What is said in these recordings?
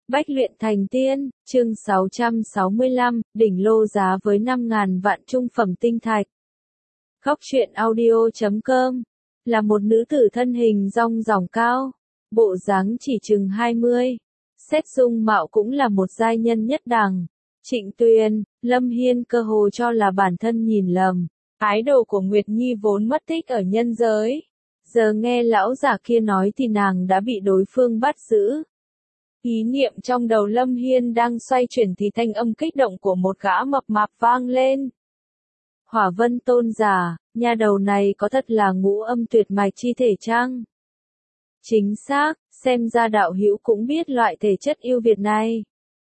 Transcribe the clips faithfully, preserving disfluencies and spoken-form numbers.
Bách luyện thành tiên, chương sáu trăm sáu mươi lăm, đỉnh lô giá với năm ngàn vạn trung phẩm tinh thạch. Góc truyện audio chấm com là một nữ tử thân hình rong ròng cao, bộ dáng chỉ chừng hai mươi, xét dung mạo cũng là một giai nhân nhất đẳng. Trịnh Tuyền, Lâm Hiên cơ hồ cho là bản thân nhìn lầm, ái đồ của Nguyệt Nhi vốn mất tích ở nhân giới. Giờ nghe lão giả kia nói thì nàng đã bị đối phương bắt giữ. Ý niệm trong đầu Lâm Hiên đang xoay chuyển thì thanh âm kích động của một gã mập mạp vang lên. Hỏa Vân Tôn giả, nhà đầu này có thật là ngũ âm tuyệt mạch chi thể chăng? Chính xác, xem ra đạo hữu cũng biết loại thể chất yêu Việt này.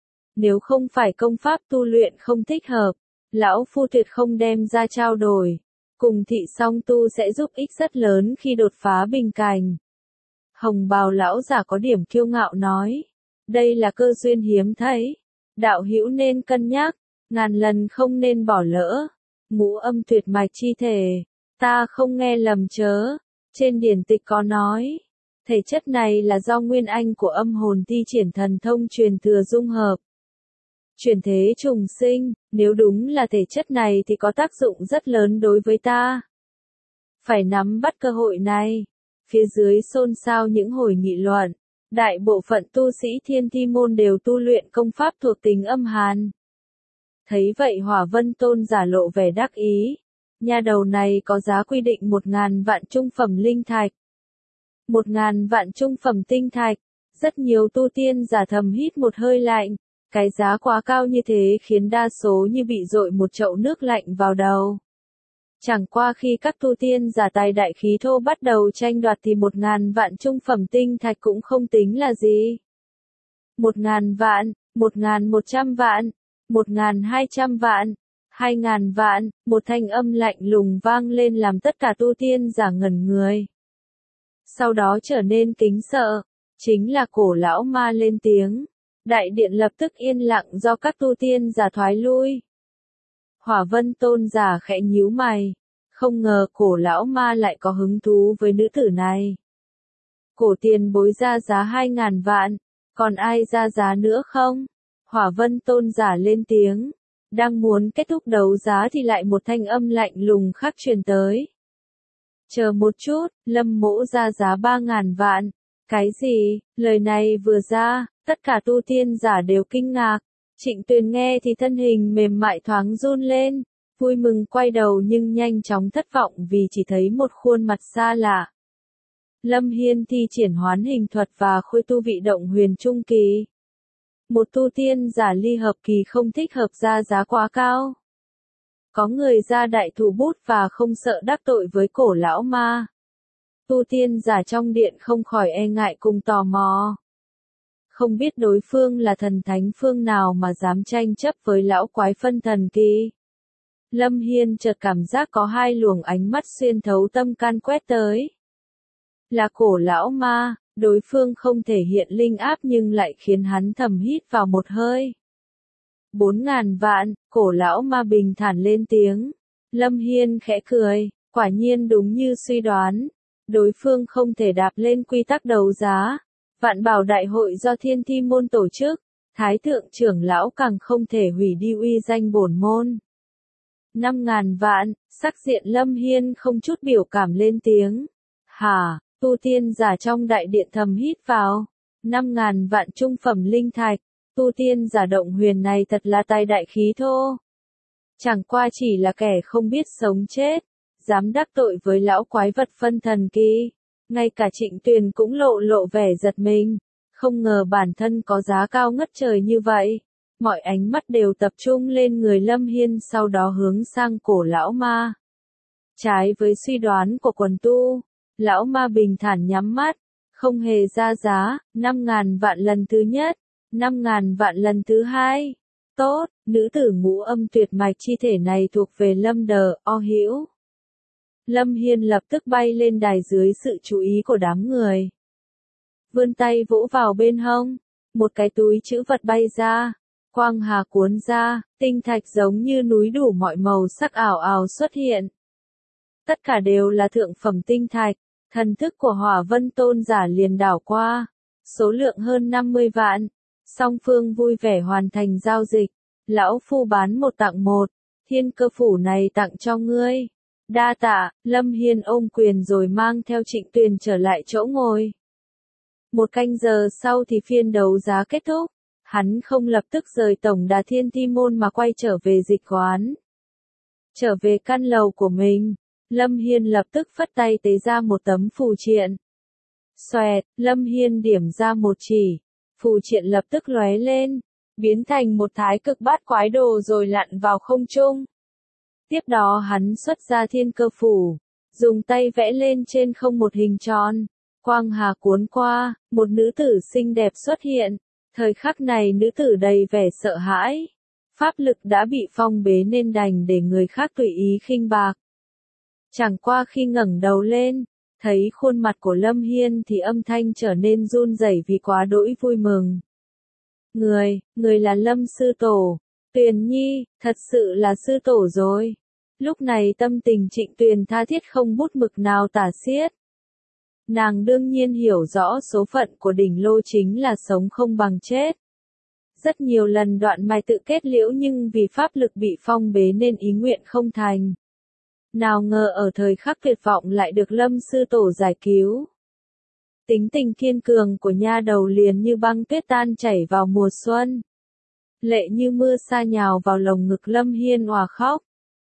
Nếu không phải công pháp tu luyện không thích hợp, lão phu tuyệt không đem ra trao đổi. Cùng thị song tu sẽ giúp ích rất lớn khi đột phá bình cảnh. Hồng bào lão giả có điểm kiêu ngạo nói. Đây là cơ duyên hiếm thấy. Đạo hữu nên cân nhắc, ngàn lần không nên bỏ lỡ. Ngũ âm tuyệt mạch chi thể, ta không nghe lầm chớ. Trên điển tịch có nói, thể chất này là do nguyên anh của âm hồn thi triển thần thông truyền thừa dung hợp. Chuyển thế trùng sinh, nếu đúng là thể chất này thì có tác dụng rất lớn đối với ta. Phải nắm bắt cơ hội này. Phía dưới xôn xao những hồi nghị luận. Đại bộ phận tu sĩ Thiên Thi môn đều tu luyện công pháp thuộc tính âm hàn. Thấy vậy Hỏa Vân Tôn giả lộ vẻ đắc ý. Nhà đầu này có giá quy định một ngàn vạn trung phẩm linh thạch. Một ngàn vạn trung phẩm tinh thạch. Rất nhiều tu tiên giả thầm hít một hơi lạnh. Cái giá quá cao như thế khiến đa số như bị dội một chậu nước lạnh vào đầu. Chẳng qua khi các tu tiên giả tài đại khí thô bắt đầu tranh đoạt thì một ngàn vạn trung phẩm tinh thạch cũng không tính là gì. Một ngàn vạn, một ngàn một trăm vạn, một ngàn hai trăm vạn, hai ngàn vạn, một thanh âm lạnh lùng vang lên làm tất cả tu tiên giả ngẩn người. Sau đó trở nên kính sợ, chính là cổ lão ma lên tiếng. Đại điện lập tức yên lặng do các tu tiên giả thoái lui. Hỏa Vân Tôn giả khẽ nhíu mày, không ngờ cổ lão ma lại có hứng thú với nữ tử này. Cổ tiền bối ra giá hai ngàn vạn, còn ai ra giá nữa không? Hỏa Vân Tôn giả lên tiếng, đang muốn kết thúc đấu giá thì lại một thanh âm lạnh lùng khác truyền tới. Chờ một chút, Lâm mỗ ra giá ba ngàn vạn. Cái gì? Lời này vừa ra, tất cả tu tiên giả đều kinh ngạc. Trịnh Tuyền nghe thì thân hình mềm mại thoáng run lên, vui mừng quay đầu nhưng nhanh chóng thất vọng vì chỉ thấy một khuôn mặt xa lạ. Lâm Hiên thi triển hoán hình thuật và khôi tu vị động huyền trung kỳ. Một tu tiên giả ly hợp kỳ không thích hợp ra giá quá cao. Có người ra đại thủ bút và không sợ đắc tội với cổ lão ma. Tu tiên giả trong điện không khỏi e ngại cùng tò mò. Không biết đối phương là thần thánh phương nào mà dám tranh chấp với lão quái phân thần kỳ. Lâm Hiên chợt cảm giác có hai luồng ánh mắt xuyên thấu tâm can quét tới. Là cổ lão ma, đối phương không thể hiện linh áp nhưng lại khiến hắn thầm hít vào một hơi. Bốn ngàn vạn, cổ lão ma bình thản lên tiếng. Lâm Hiên khẽ cười, quả nhiên đúng như suy đoán. Đối phương không thể đạp lên quy tắc đấu giá. Vạn bảo đại hội do Thiên Thi môn tổ chức, Thái thượng trưởng lão càng không thể hủy đi uy danh bổn môn. Năm ngàn vạn, sắc diện Lâm Hiên không chút biểu cảm lên tiếng. Hả, tu tiên giả trong đại điện thầm hít vào. Năm ngàn vạn trung phẩm linh thạch, tu tiên giả động huyền này thật là tài đại khí thô. Chẳng qua chỉ là kẻ không biết sống chết, dám đắc tội với lão quái vật phân thần kỳ. Ngay cả Trịnh Tuyền cũng lộ lộ vẻ giật mình, không ngờ bản thân có giá cao ngất trời như vậy. Mọi ánh mắt đều tập trung lên người Lâm Hiên sau đó hướng sang cổ lão ma. Trái với suy đoán của quần tu, lão ma bình thản nhắm mắt, không hề ra giá, năm ngàn vạn lần thứ nhất, năm ngàn vạn lần thứ hai. Tốt, nữ tử ngũ âm tuyệt mạch chi thể này thuộc về Lâm Đờ, O Hữu. Lâm Hiên lập tức bay lên đài dưới sự chú ý của đám người. Vươn tay vỗ vào bên hông, một cái túi trữ vật bay ra, quang hà cuốn ra, tinh thạch giống như núi đủ mọi màu sắc ảo ảo xuất hiện. Tất cả đều là thượng phẩm tinh thạch, thần thức của Hỏa Vân Tôn giả liền đảo qua, số lượng hơn năm mươi vạn. Song phương vui vẻ hoàn thành giao dịch. Lão phu bán một tặng một, thiên cơ phủ này tặng cho ngươi. Đa tạ, Lâm Hiên ôm quyền rồi mang theo Trịnh Tuyền trở lại chỗ ngồi. Một canh giờ sau thì phiên đấu giá kết thúc. Hắn không lập tức rời tổng đà Thiên Ti Môn mà quay trở về dịch quán. Trở về căn lầu của mình, Lâm Hiên lập tức phất tay tế ra một tấm phù triện. Xoẹt, Lâm Hiên điểm ra một chỉ, phù triện lập tức lóe lên, biến thành một thái cực bát quái đồ rồi lặn vào không trung. Tiếp đó hắn xuất ra thiên cơ phủ, dùng tay vẽ lên trên không một hình tròn. Quang hà cuốn qua, một nữ tử xinh đẹp xuất hiện. Thời khắc này nữ tử đầy vẻ sợ hãi. Pháp lực đã bị phong bế nên đành để người khác tùy ý khinh bạc. Chẳng qua khi ngẩng đầu lên, thấy khuôn mặt của Lâm Hiên thì âm thanh trở nên run rẩy vì quá đỗi vui mừng. Người, người là Lâm sư tổ. Tuyền Nhi, thật sự là sư tổ rồi. Lúc này tâm tình Trịnh Tuyền tha thiết không bút mực nào tả xiết. Nàng đương nhiên hiểu rõ số phận của đỉnh lô chính là sống không bằng chết. Rất nhiều lần đoạn mai tự kết liễu nhưng vì pháp lực bị phong bế nên ý nguyện không thành. Nào ngờ ở thời khắc tuyệt vọng lại được Lâm sư tổ giải cứu. Tính tình kiên cường của nha đầu liền như băng tuyết tan chảy vào mùa xuân. Lệ như mưa sa nhào vào lồng ngực Lâm Hiên òa khóc.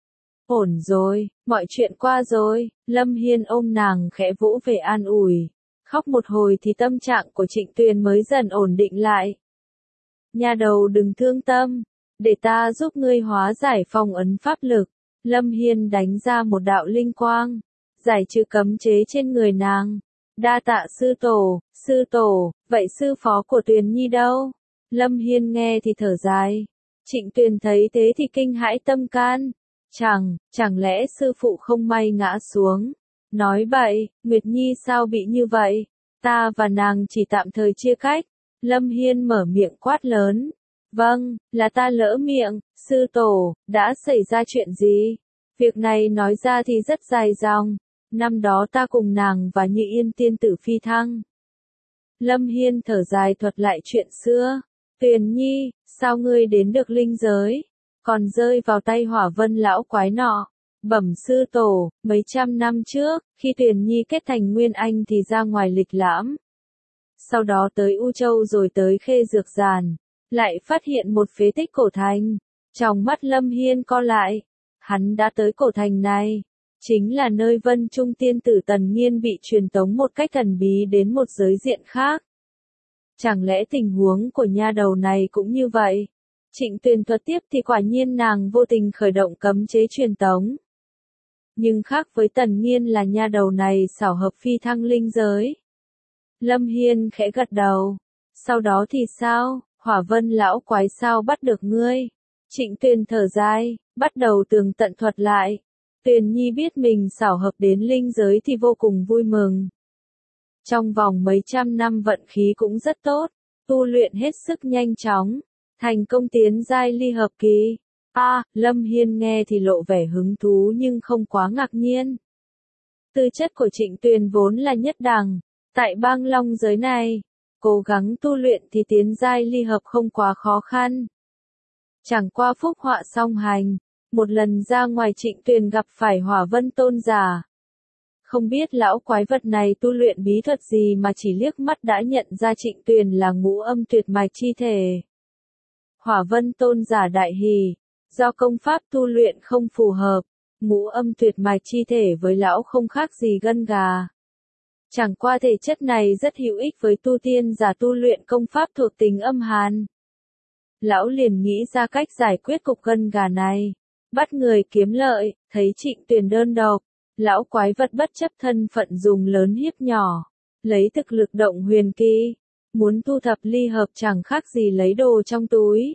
Ổn rồi, mọi chuyện qua rồi, Lâm Hiên ôm nàng khẽ vỗ về an ủi. Khóc một hồi thì tâm trạng của Trịnh Tuyền mới dần ổn định lại. Nha đầu đừng thương tâm, để ta giúp ngươi hóa giải phong ấn pháp lực. Lâm Hiên đánh ra một đạo linh quang, giải trừ cấm chế trên người nàng. Đa tạ sư tổ, sư tổ, vậy sư phó của Tuyền Nhi đâu? Lâm Hiên nghe thì thở dài. Trịnh Tuyền thấy thế thì kinh hãi tâm can. Chẳng, chẳng lẽ sư phụ không may ngã xuống? Nói bậy, Nguyệt Nhi sao bị như vậy? Ta và nàng chỉ tạm thời chia cách. Lâm Hiên mở miệng quát lớn. Vâng, là ta lỡ miệng, sư tổ, đã xảy ra chuyện gì? Việc này nói ra thì rất dài dòng. Năm đó ta cùng nàng và Như Yên tiên tử phi thăng. Lâm Hiên thở dài thuật lại chuyện xưa. Tuyền Nhi, sao ngươi đến được linh giới? Còn rơi vào tay Hỏa Vân lão quái nọ. Bẩm sư tổ, mấy trăm năm trước, khi Tuyền Nhi kết thành Nguyên Anh thì ra ngoài lịch lãm. Sau đó tới U Châu rồi tới Khê Dược Giàn. Lại phát hiện một phế tích cổ thành. Trong mắt Lâm Hiên co lại. Hắn đã tới cổ thành này. Chính là nơi Vân Trung tiên tử Tần Nghiên bị truyền tống một cách thần bí đến một giới diện khác. Chẳng lẽ tình huống của nha đầu này cũng như vậy? Trịnh Tuyền thuật tiếp thì quả nhiên nàng vô tình khởi động cấm chế truyền tống. Nhưng khác với Tần Nghiên là nha đầu này xảo hợp phi thăng linh giới. Lâm Hiên khẽ gật đầu. Sau đó thì sao? Hỏa Vân lão quái sao bắt được ngươi? Trịnh Tuyền thở dài, bắt đầu tường tận thuật lại. Tuyền Nhi biết mình xảo hợp đến linh giới thì vô cùng vui mừng. Trong vòng mấy trăm năm vận khí cũng rất tốt, tu luyện hết sức nhanh chóng, thành công tiến giai ly hợp kỳ. A, à, Lâm Hiên nghe thì lộ vẻ hứng thú nhưng không quá ngạc nhiên. Tư chất của Trịnh Tuyền vốn là nhất đẳng, tại bang long giới này, cố gắng tu luyện thì tiến giai ly hợp không quá khó khăn. Chẳng qua phúc họa song hành, một lần ra ngoài Trịnh Tuyền gặp phải Hỏa Vân tôn giả. Không biết lão quái vật này tu luyện bí thuật gì mà chỉ liếc mắt đã nhận ra Trịnh Tuyền là ngũ âm tuyệt mạch chi thể. Hỏa Vân tôn giả đại hỉ, do công pháp tu luyện không phù hợp, ngũ âm tuyệt mạch chi thể với lão không khác gì gân gà. Chẳng qua thể chất này rất hữu ích với tu tiên giả tu luyện công pháp thuộc tính âm hàn. Lão liền nghĩ ra cách giải quyết cục gân gà này, bắt người kiếm lợi, thấy Trịnh Tuyền đơn độc. Lão quái vật bất chấp thân phận dùng lớn hiếp nhỏ, lấy thực lực động huyền kỳ, muốn thu thập ly hợp chẳng khác gì lấy đồ trong túi.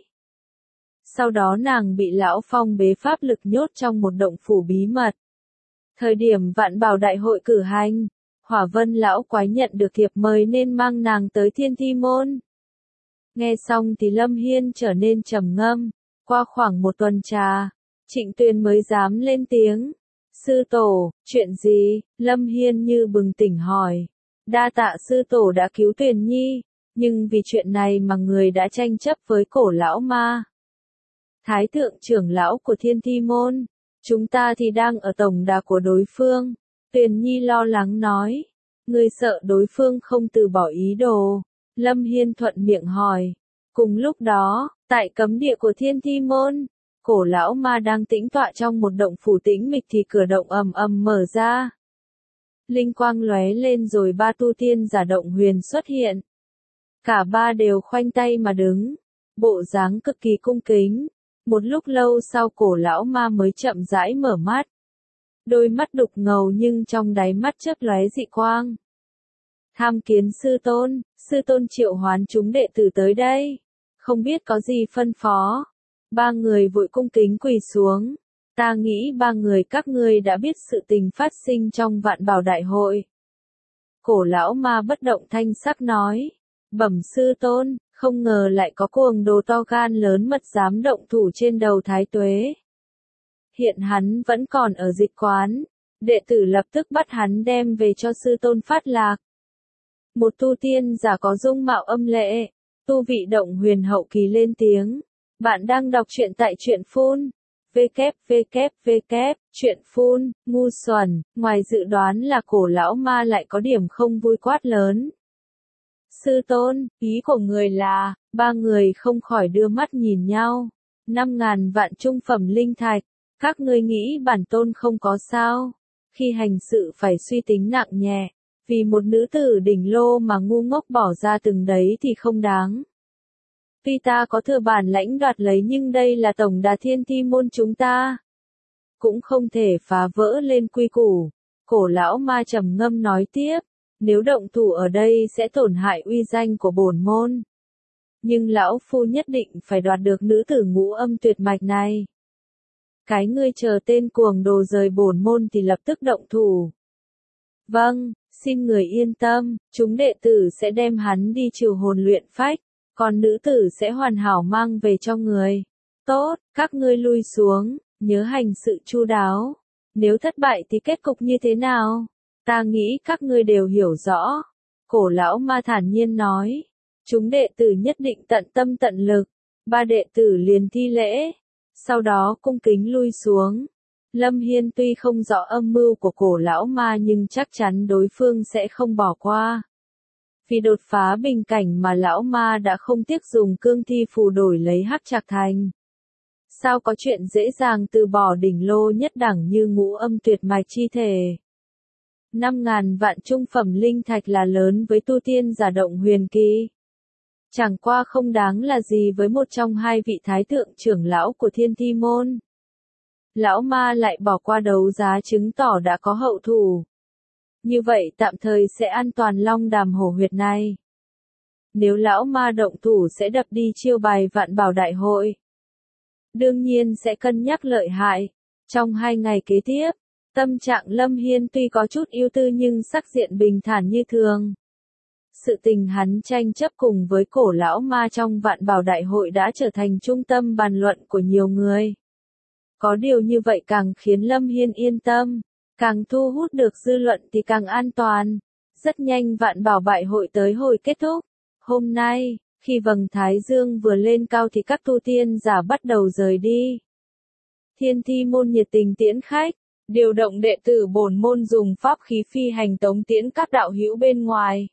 Sau đó nàng bị lão phong bế pháp lực nhốt trong một động phủ bí mật. Thời điểm vạn bảo đại hội cử hành, Hỏa Vân lão quái nhận được thiệp mời nên mang nàng tới Thiên Thi Môn. Nghe xong thì Lâm Hiên trở nên trầm ngâm, qua khoảng một tuần trà, Trịnh Tuyền mới dám lên tiếng. Sư tổ, chuyện gì? Lâm Hiên như bừng tỉnh hỏi. Đa tạ sư tổ đã cứu Tuyền Nhi. Nhưng vì chuyện này mà người đã tranh chấp với Cổ Lão Ma. Thái thượng trưởng lão của Thiên Thi Môn, chúng ta thì đang ở tổng đà của đối phương. Tuyền Nhi lo lắng nói, người sợ đối phương không từ bỏ ý đồ. Lâm Hiên thuận miệng hỏi. Cùng lúc đó, tại cấm địa của Thiên Thi Môn, Cổ Lão Ma đang tĩnh tọa trong một động phủ tĩnh mịch thì cửa động ầm ầm mở ra. Linh quang lóe lên rồi ba tu tiên giả động huyền xuất hiện. Cả ba đều khoanh tay mà đứng, bộ dáng cực kỳ cung kính. Một lúc lâu sau Cổ Lão Ma mới chậm rãi mở mắt. Đôi mắt đục ngầu nhưng trong đáy mắt chớp lóe dị quang. Tham kiến sư tôn, sư tôn triệu hoán chúng đệ tử tới đây. Không biết có gì phân phó. Ba người vội cung kính quỳ xuống. Ta nghĩ ba người các ngươi đã biết sự tình phát sinh trong Vạn Bảo Đại hội. Cổ Lão Ma bất động thanh sắc nói. Bẩm sư tôn, không ngờ lại có cuồng đồ to gan lớn mật dám động thủ trên đầu Thái Tuế. Hiện hắn vẫn còn ở dịch quán. Đệ tử lập tức bắt hắn đem về cho sư tôn phát lạc. Một tu tiên giả có dung mạo âm lệ, tu vị động huyền hậu kỳ lên tiếng. Bạn đang đọc truyện tại truyện phun. www, truyện phun, ngu xuẩn. Ngoài dự đoán là Cổ Lão Ma lại có điểm không vui quát lớn. Sư tôn, ý của người là, ba người không khỏi đưa mắt nhìn nhau. Năm ngàn vạn trung phẩm linh thạch, các ngươi nghĩ bản tôn không có sao. Khi hành sự phải suy tính nặng nhẹ, vì một nữ tử đỉnh lô mà ngu ngốc bỏ ra từng đấy thì không đáng. Tuy ta có thừa bản lãnh đoạt lấy nhưng đây là tổng đà Thiên Thi Môn chúng ta. Cũng không thể phá vỡ lên quy củ. Cổ Lão Ma trầm ngâm nói tiếp. Nếu động thủ ở đây sẽ tổn hại uy danh của bổn môn. Nhưng lão phu nhất định phải đoạt được nữ tử ngũ âm tuyệt mạch này. Cái ngươi chờ tên cuồng đồ rời bổn môn thì lập tức động thủ. Vâng, xin người yên tâm, chúng đệ tử sẽ đem hắn đi trừ hồn luyện phách, còn nữ tử sẽ hoàn hảo mang về cho người. Tốt, các ngươi lui xuống, nhớ hành sự chu đáo. Nếu thất bại thì kết cục như thế nào? Ta nghĩ các ngươi đều hiểu rõ. Cổ Lão Ma thản nhiên nói. Chúng đệ tử nhất định tận tâm tận lực. Ba đệ tử liền thi lễ. Sau đó cung kính lui xuống. Lâm Hiên tuy không rõ âm mưu của Cổ Lão Ma nhưng chắc chắn đối phương sẽ không bỏ qua. Vì đột phá bình cảnh mà Lão Ma đã không tiếc dùng cương thi phù đổi lấy Hắc Trạc Thành. Sao có chuyện dễ dàng từ bỏ đỉnh lô nhất đẳng như ngũ âm tuyệt mạch chi thể. Năm ngàn vạn trung phẩm linh thạch là lớn với tu tiên giả động huyền kỳ. Chẳng qua không đáng là gì với một trong hai vị thái thượng trưởng lão của Thiên Thi Môn. Lão Ma lại bỏ qua đấu giá chứng tỏ đã có hậu thủ. Như vậy tạm thời sẽ an toàn Long Đàm Hổ huyệt này. Nếu Lão Ma động thủ sẽ đập đi chiêu bài Vạn Bảo Đại hội. Đương nhiên sẽ cân nhắc lợi hại. Trong hai ngày kế tiếp, tâm trạng Lâm Hiên tuy có chút ưu tư nhưng sắc diện bình thản như thường. Sự tình hắn tranh chấp cùng với Cổ Lão Ma trong Vạn Bảo Đại hội đã trở thành trung tâm bàn luận của nhiều người. Có điều như vậy càng khiến Lâm Hiên yên tâm, càng thu hút được dư luận thì càng an toàn. Rất nhanh Vạn Bảo Đại hội tới hồi kết thúc. Hôm nay, khi vầng thái dương vừa lên cao thì các tu tiên giả bắt đầu rời đi. Thiên Thi Môn nhiệt tình tiễn khách, điều động đệ tử bổn môn dùng pháp khí phi hành tống tiễn các đạo hữu bên ngoài.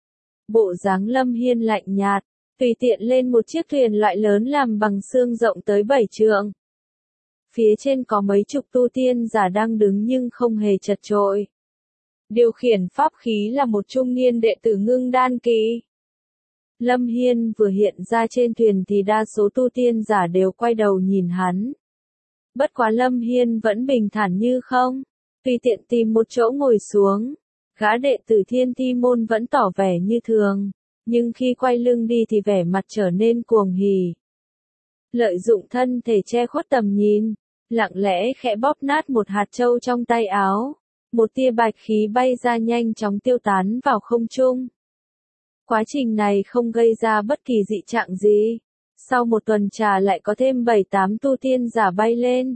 Bộ dáng Lâm Hiên lạnh nhạt, tùy tiện lên một chiếc thuyền loại lớn làm bằng xương rộng tới bảy trượng. Phía trên có mấy chục tu tiên giả đang đứng nhưng không hề chật chội. Điều khiển pháp khí là một trung niên đệ tử ngưng đan kỳ. Lâm Hiên vừa hiện ra trên thuyền thì đa số tu tiên giả đều quay đầu nhìn hắn. Bất quá Lâm Hiên vẫn bình thản như không, tùy tiện tìm một chỗ ngồi xuống. Gã đệ tử Thiên Thi Môn vẫn tỏ vẻ như thường, nhưng khi quay lưng đi thì vẻ mặt trở nên cuồng hỉ. Lợi dụng thân thể che khuất tầm nhìn, lặng lẽ khẽ bóp nát một hạt châu trong tay áo. Một tia bạch khí bay ra nhanh chóng tiêu tán vào không trung. Quá trình này không gây ra bất kỳ dị trạng gì. Sau một tuần trà lại có thêm bảy tám tu tiên giả bay lên.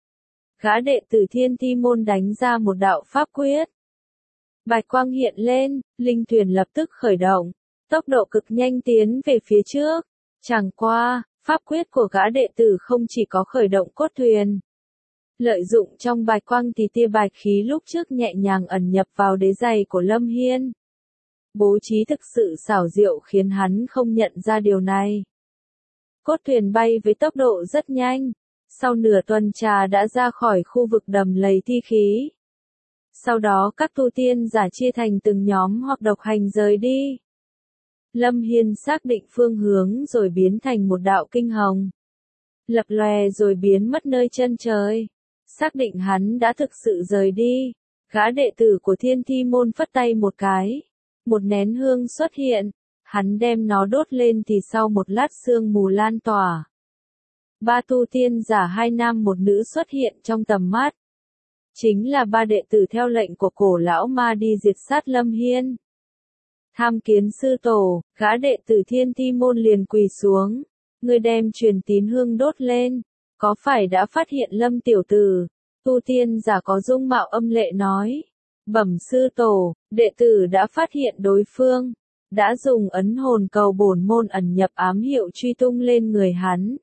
Gã đệ tử Thiên Thi Môn đánh ra một đạo pháp quyết. Bạch quang hiện lên, linh thuyền lập tức khởi động. tốc độ cực nhanh tiến về phía trước. Chẳng qua, pháp quyết của gã đệ tử không chỉ có khởi động cốt thuyền. Lợi dụng trong bạch quang thì tia bạch khí lúc trước nhẹ nhàng ẩn nhập vào đế giày của Lâm Hiên. Bố trí thực sự xảo diệu khiến hắn không nhận ra điều này. Cốt thuyền bay với tốc độ rất nhanh. Sau nửa tuần trà đã ra khỏi khu vực đầm lầy thi khí. Sau đó các tu tiên giả chia thành từng nhóm hoặc độc hành rời đi. Lâm Hiên xác định phương hướng rồi biến thành một đạo kinh hồng. Lập lòe rồi biến mất nơi chân trời. Xác định hắn đã thực sự rời đi. Gã đệ tử của Thiên Thi Môn phất tay một cái. Một nén hương xuất hiện. Hắn đem nó đốt lên thì sau một lát sương mù lan tỏa. Ba tu tiên giả hai nam một nữ xuất hiện trong tầm mắt. Chính là ba đệ tử theo lệnh của cổ lão ma đi diệt sát Lâm Hiên. Tham kiến sư tổ, gã đệ tử Thiên Thi Môn liền quỳ xuống. Người đem truyền tín hương đốt lên. Có phải đã phát hiện Lâm tiểu tử? Tu tiên giả có dung mạo âm lệ nói. Bẩm sư tổ, đệ tử đã phát hiện đối phương. Đã dùng ấn hồn cầu bổn môn ẩn nhập ám hiệu truy tung lên người hắn.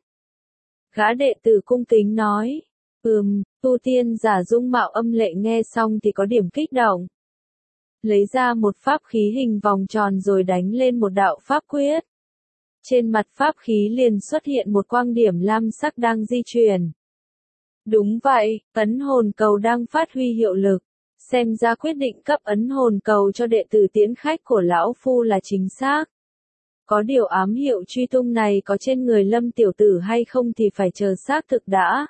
Gã đệ tử cung kính nói. Ừm, tu tiên giả dung mạo âm lệ nghe xong thì có điểm kích động. Lấy ra một pháp khí hình vòng tròn rồi đánh lên một đạo pháp quyết. Trên mặt pháp khí liền xuất hiện một quang điểm lam sắc đang di chuyển. Đúng vậy, ấn hồn cầu đang phát huy hiệu lực. Xem ra quyết định cấp ấn hồn cầu cho đệ tử tiễn khách của lão phu là chính xác. Có điều ám hiệu truy tung này có trên người Lâm tiểu tử hay không thì phải chờ xác thực đã.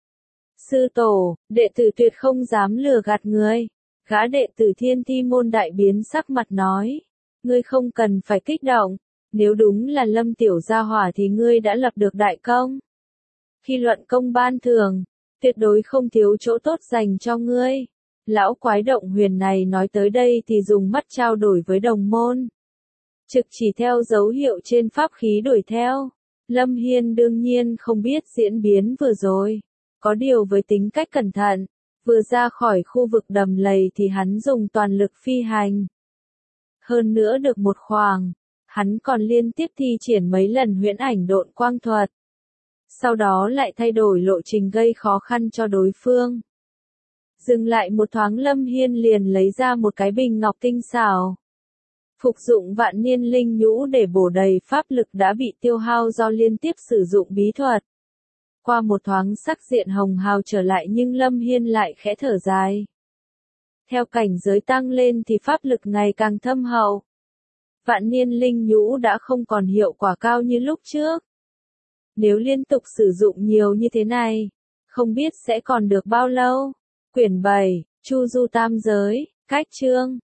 Sư tổ, đệ tử tuyệt không dám lừa gạt người. Gã đệ tử Thiên Thi Môn đại biến sắc mặt nói. Ngươi không cần phải kích động. Nếu đúng là Lâm tiểu gia hỏa thì ngươi đã lập được đại công. Khi luận công ban thưởng, tuyệt đối không thiếu chỗ tốt dành cho ngươi. Lão quái động huyền này nói tới đây thì dùng mắt trao đổi với đồng môn. Trực chỉ theo dấu hiệu trên pháp khí đuổi theo. Lâm Hiên đương nhiên không biết diễn biến vừa rồi. Có điều với tính cách cẩn thận, vừa ra khỏi khu vực đầm lầy thì hắn dùng toàn lực phi hành. Hơn nữa được một khoảng, hắn còn liên tiếp thi triển mấy lần huyễn ảnh độn quang thuật. Sau đó lại thay đổi lộ trình gây khó khăn cho đối phương. Dừng lại một thoáng Lâm Hiên liền lấy ra một cái bình ngọc tinh xảo. Phục dụng vạn niên linh nhũ để bổ đầy pháp lực đã bị tiêu hao do liên tiếp sử dụng bí thuật. Qua một thoáng sắc diện hồng hào trở lại nhưng Lâm Hiên lại khẽ thở dài. Theo cảnh giới tăng lên thì pháp lực ngày càng thâm hậu. Vạn niên linh nhũ đã không còn hiệu quả cao như lúc trước. Nếu liên tục sử dụng nhiều như thế này, không biết sẽ còn được bao lâu. Quyển bảy, Chu Du Tam Giới, Cách Chương.